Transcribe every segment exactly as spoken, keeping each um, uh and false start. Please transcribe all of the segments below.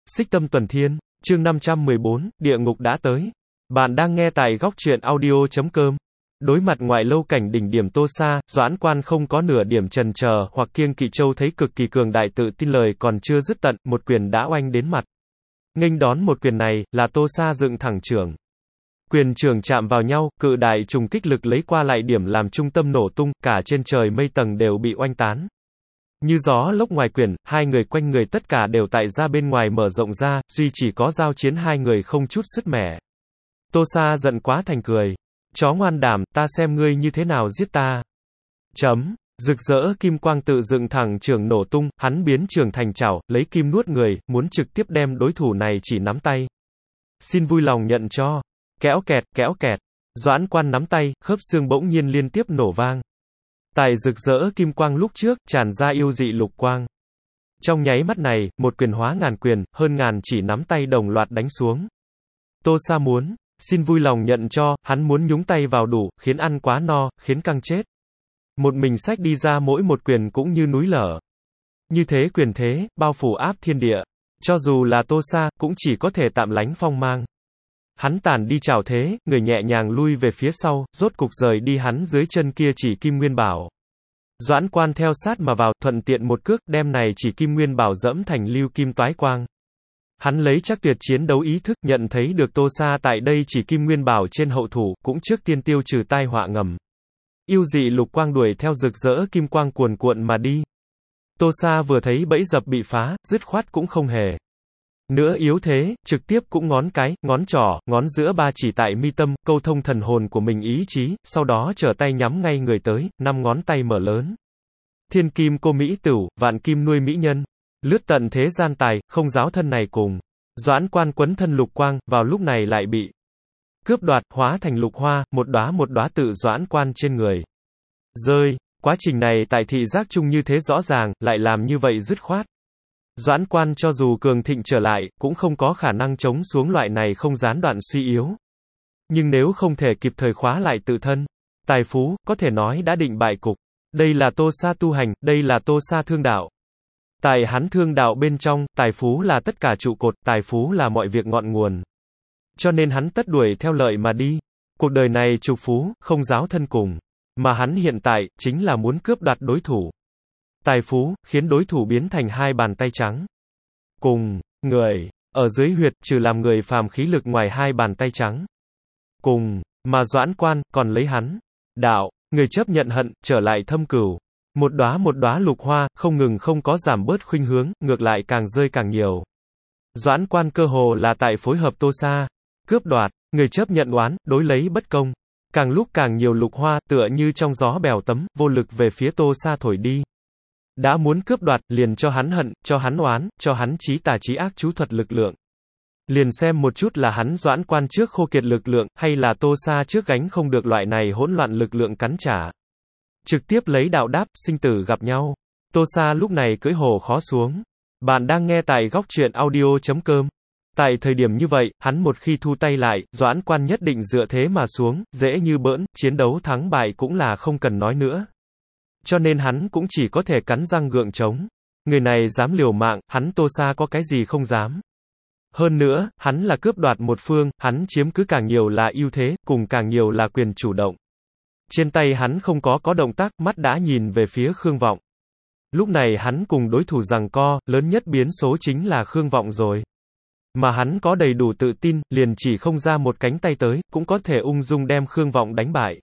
Xích Tâm Tuần Thiên, chương năm trăm mười bốn, Địa ngục đã tới. Bạn đang nghe tại góc truyện audio chấm com. Đối mặt ngoại lâu cảnh đỉnh điểm Tô Sa, Doãn Quan không có nửa điểm chần chờ hoặc kiêng kỵ, châu thấy cực kỳ cường đại, tự tin lời còn chưa dứt tận, một quyền đã oanh đến mặt. Nghênh đón một quyền này, là Tô Sa dựng thẳng trưởng. Quyền trưởng chạm vào nhau, cự đại trùng kích lực lấy qua lại điểm làm trung tâm nổ tung, cả trên trời mây tầng đều bị oanh tán. Như gió lốc ngoài quyền, hai người quanh người tất cả đều tại ra bên ngoài mở rộng ra, duy chỉ có giao chiến hai người không chút sứt mẻ. Tô Sa giận quá thành cười. Chó ngoan đảm, ta xem ngươi như thế nào giết ta. Chấm. Rực rỡ kim quang tự dựng thẳng trường nổ tung, hắn biến trường thành chảo, lấy kim nuốt người, muốn trực tiếp đem đối thủ này chỉ nắm tay. Xin vui lòng nhận cho. Kéo kẹt, kéo kẹt. Doãn Quan nắm tay, khớp xương bỗng nhiên liên tiếp nổ vang. Tại rực rỡ kim quang lúc trước, tràn ra yêu dị lục quang. Trong nháy mắt này, một quyền hóa ngàn quyền, hơn ngàn chỉ nắm tay đồng loạt đánh xuống. Tô Sa muốn, xin vui lòng nhận cho, hắn muốn nhúng tay vào đủ, khiến ăn quá no, khiến căng chết. Một mình xách đi ra mỗi một quyền cũng như núi lở. Như thế quyền thế, bao phủ áp thiên địa. Cho dù là Tô Sa, cũng chỉ có thể tạm lánh phong mang. Hắn tản đi trảo thế, người nhẹ nhàng lui về phía sau, rốt cục rời đi hắn dưới chân kia chỉ kim nguyên bảo. Doãn Quan theo sát mà vào, thuận tiện một cước, đem này chỉ kim nguyên bảo dẫm thành lưu kim toái quang. Hắn lấy chắc tuyệt chiến đấu ý thức, nhận thấy được Tô Sa tại đây chỉ kim nguyên bảo trên hậu thủ, cũng trước tiên tiêu trừ tai họa ngầm. Yêu dị lục quang đuổi theo rực rỡ kim quang cuồn cuộn mà đi. Tô Sa vừa thấy bẫy dập bị phá, dứt khoát cũng không hề nữa yếu thế, trực tiếp cũng ngón cái, ngón trỏ, ngón giữa ba chỉ tại mi tâm, câu thông thần hồn của mình ý chí, sau đó trở tay nhắm ngay người tới, năm ngón tay mở lớn. Thiên kim cô mỹ tửu, vạn kim nuôi mỹ nhân. Lướt tận thế gian tài, không giáo thân này cùng. Doãn Quan quấn thân lục quang, vào lúc này lại bị cướp đoạt, hóa thành lục hoa, một đóa một đóa tự Doãn Quan trên người rơi. Quá trình này tại thị giác chung như thế rõ ràng, lại làm như vậy dứt khoát. Doãn Quan cho dù cường thịnh trở lại, cũng không có khả năng chống xuống loại này không gián đoạn suy yếu. Nhưng nếu không thể kịp thời khóa lại tự thân, tài phú, có thể nói đã định bại cục. Đây là Tô Sa tu hành, đây là Tô Sa thương đạo. Tại hắn thương đạo bên trong, tài phú là tất cả trụ cột, tài phú là mọi việc ngọn nguồn. Cho nên hắn tất đuổi theo lợi mà đi. Cuộc đời này trục phú, không giáo thân cùng. Mà hắn hiện tại, chính là muốn cướp đoạt đối thủ. Tài phú, khiến đối thủ biến thành hai bàn tay trắng. Cùng, người, ở dưới huyệt, trừ làm người phàm khí lực ngoài hai bàn tay trắng. Cùng, mà Doãn Quan, còn lấy hắn. Đạo, người chấp nhận hận, trở lại thâm cửu. Một đóa một đóa lục hoa, không ngừng không có giảm bớt khuynh hướng, ngược lại càng rơi càng nhiều. Doãn Quan cơ hồ là tại phối hợp Tô Sa. Cướp đoạt, người chấp nhận oán, đối lấy bất công. Càng lúc càng nhiều lục hoa, tựa như trong gió bèo tấm, vô lực về phía Tô Sa thổi đi. Đã muốn cướp đoạt, liền cho hắn hận, cho hắn oán, cho hắn chí tà chí ác chú thuật lực lượng. Liền xem một chút là hắn Doãn Quan trước khô kiệt lực lượng, hay là Tô Sa trước gánh không được loại này hỗn loạn lực lượng cắn trả. Trực tiếp lấy đạo đáp, sinh tử gặp nhau. Tô Sa lúc này cưỡi hổ khó xuống. Bạn đang nghe tại góc truyện audio chấm com. Tại thời điểm như vậy, hắn một khi thu tay lại, Doãn Quan nhất định dựa thế mà xuống, dễ như bỡn, chiến đấu thắng bại cũng là không cần nói nữa. Cho nên hắn cũng chỉ có thể cắn răng gượng chống. Người này dám liều mạng, hắn Tô Sa có cái gì không dám. Hơn nữa, hắn là cướp đoạt một phương, hắn chiếm cứ càng nhiều là ưu thế, cùng càng nhiều là quyền chủ động. Trên tay hắn không có có động tác, mắt đã nhìn về phía Khương Vọng. Lúc này hắn cùng đối thủ giằng co, lớn nhất biến số chính là Khương Vọng rồi. Mà hắn có đầy đủ tự tin, liền chỉ không ra một cánh tay tới, cũng có thể ung dung đem Khương Vọng đánh bại.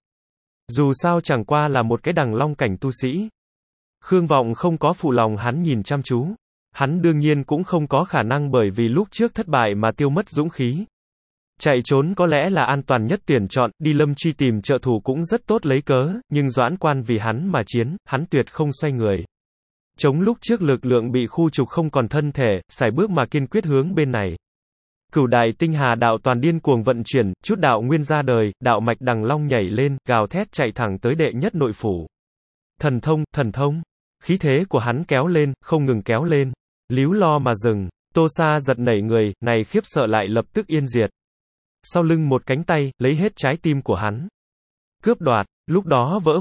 Dù sao chẳng qua là một cái đằng long cảnh tu sĩ. Khương Vọng không có phụ lòng hắn nhìn chăm chú. Hắn đương nhiên cũng không có khả năng bởi vì lúc trước thất bại mà tiêu mất dũng khí. Chạy trốn có lẽ là an toàn nhất tuyển chọn, đi lâm truy tìm trợ thủ cũng rất tốt lấy cớ, nhưng Doãn Quan vì hắn mà chiến, hắn tuyệt không xoay người. Chống lúc trước lực lượng bị khu trục không còn thân thể, sải bước mà kiên quyết hướng bên này. Cửu đại tinh hà đạo toàn điên cuồng vận chuyển, chút đạo nguyên ra đời, đạo mạch đằng long nhảy lên, gào thét chạy thẳng tới đệ nhất nội phủ. Thần thông, thần thông. Khí thế của hắn kéo lên, không ngừng kéo lên. Líu lo mà dừng. Tô Sa giật nảy người, này khiếp sợ lại lập tức yên diệt. Sau lưng một cánh tay, lấy hết trái tim của hắn. Cướp đoạt, lúc đó vỡ vụn.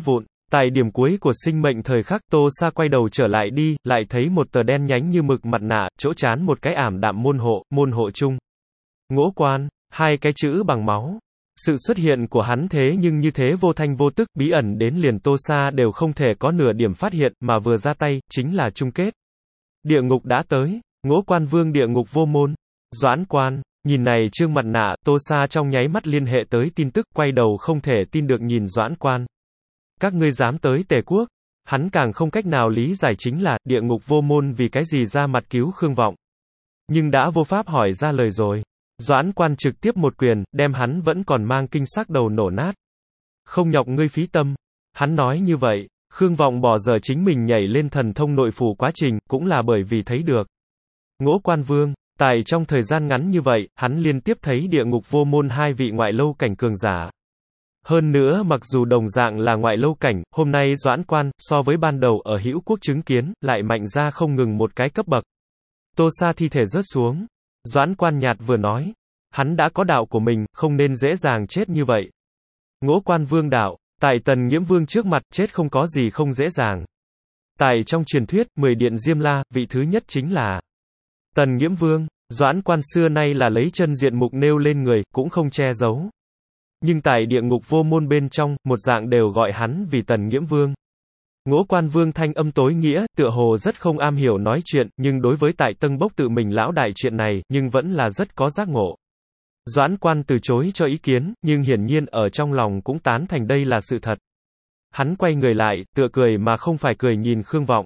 Tại điểm cuối của sinh mệnh thời khắc, Tô Sa quay đầu trở lại đi, lại thấy một tờ đen nhánh như mực mặt nạ, chỗ trán một cái ảm đạm môn hộ, môn hộ chung. Ngỗ Quan, hai cái chữ bằng máu. Sự xuất hiện của hắn thế nhưng như thế vô thanh vô tức, bí ẩn đến liền Tô Sa đều không thể có nửa điểm phát hiện, mà vừa ra tay, chính là chung kết. Địa ngục đã tới, Ngỗ Quan Vương địa ngục vô môn. Doãn Quan, nhìn này trương mặt nạ, Tô Sa trong nháy mắt liên hệ tới tin tức, quay đầu không thể tin được nhìn Doãn Quan. Các ngươi dám tới Tề Quốc? Hắn càng không cách nào lý giải chính là, địa ngục vô môn vì cái gì ra mặt cứu Khương Vọng. Nhưng đã vô pháp hỏi ra lời rồi. Doãn Quan trực tiếp một quyền, đem hắn vẫn còn mang kinh sắc đầu nổ nát. Không nhọc ngươi phí tâm. Hắn nói như vậy, Khương Vọng bỏ giờ chính mình nhảy lên thần thông nội phủ quá trình, cũng là bởi vì thấy được. Ngỗ Quan Vương, tại trong thời gian ngắn như vậy, hắn liên tiếp thấy địa ngục vô môn hai vị ngoại lâu cảnh cường giả. Hơn nữa mặc dù đồng dạng là ngoại lâu cảnh, hôm nay Doãn Quan, so với ban đầu ở Hữu Quốc chứng kiến, lại mạnh ra không ngừng một cái cấp bậc. Tô Sa thi thể rớt xuống. Doãn Quan nhạt vừa nói. Hắn đã có đạo của mình, không nên dễ dàng chết như vậy. Ngỗ Quan Vương đạo, tại Tần Nghiễm Vương trước mặt, chết không có gì không dễ dàng. Tại trong truyền thuyết, mười điện Diêm La, vị thứ nhất chính là Tần Nghiễm Vương. Doãn Quan xưa nay là lấy chân diện mục nêu lên người, cũng không che giấu. Nhưng tại địa ngục vô môn bên trong, một dạng đều gọi hắn vì Tần Nghiễm Vương. Ngỗ Quan Vương thanh âm tối nghĩa, tựa hồ rất không am hiểu nói chuyện, nhưng đối với tại Tân Bốc tự mình lão đại chuyện này, nhưng vẫn là rất có giác ngộ. Doãn Quan từ chối cho ý kiến, nhưng hiển nhiên ở trong lòng cũng tán thành đây là sự thật. Hắn quay người lại, tựa cười mà không phải cười nhìn Khương Vọng.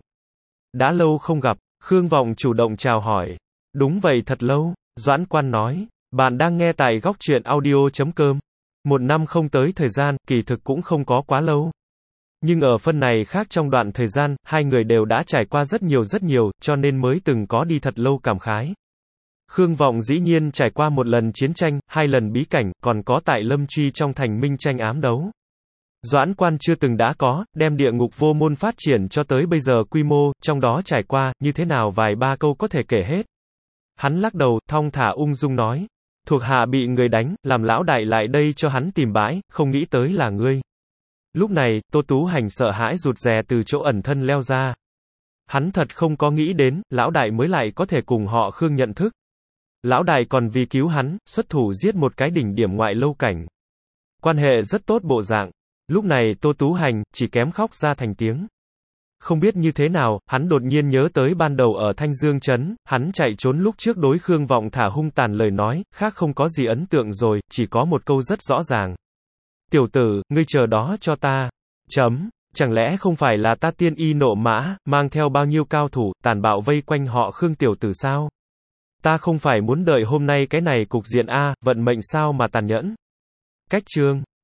Đã lâu không gặp, Khương Vọng chủ động chào hỏi. Đúng vậy thật lâu, Doãn Quan nói. Bạn đang nghe tại góc truyện audio chấm com. Một năm không tới thời gian, kỳ thực cũng không có quá lâu. Nhưng ở phân này khác trong đoạn thời gian, hai người đều đã trải qua rất nhiều rất nhiều, cho nên mới từng có đi thật lâu cảm khái. Khương Vọng dĩ nhiên trải qua một lần chiến tranh, hai lần bí cảnh, còn có tại Lâm Truy trong thành minh tranh ám đấu. Doãn Quan chưa từng đã có, đem địa ngục vô môn phát triển cho tới bây giờ quy mô, trong đó trải qua, như thế nào vài ba câu có thể kể hết. Hắn lắc đầu, thong thả ung dung nói. Thuộc hạ bị người đánh, làm lão đại lại đây cho hắn tìm bãi, không nghĩ tới là ngươi. Lúc này, Tô Tú Hành sợ hãi rụt rè từ chỗ ẩn thân leo ra. Hắn thật không có nghĩ đến, lão đại mới lại có thể cùng họ Khương nhận thức. Lão đại còn vì cứu hắn, xuất thủ giết một cái đỉnh điểm ngoại lâu cảnh. Quan hệ rất tốt bộ dạng. Lúc này Tô Tú Hành, chỉ kém khóc ra thành tiếng. Không biết như thế nào, hắn đột nhiên nhớ tới ban đầu ở Thanh Dương Trấn, hắn chạy trốn lúc trước đối Khương Vọng thả hung tàn lời nói, khác không có gì ấn tượng rồi, chỉ có một câu rất rõ ràng. Tiểu tử, ngươi chờ đó cho ta. Chấm, chẳng lẽ không phải là ta tiên y nộ mã, mang theo bao nhiêu cao thủ, tàn bạo vây quanh họ Khương tiểu tử sao? Ta không phải muốn đợi hôm nay cái này cục diện A, vận mệnh sao mà tàn nhẫn. Cách chương.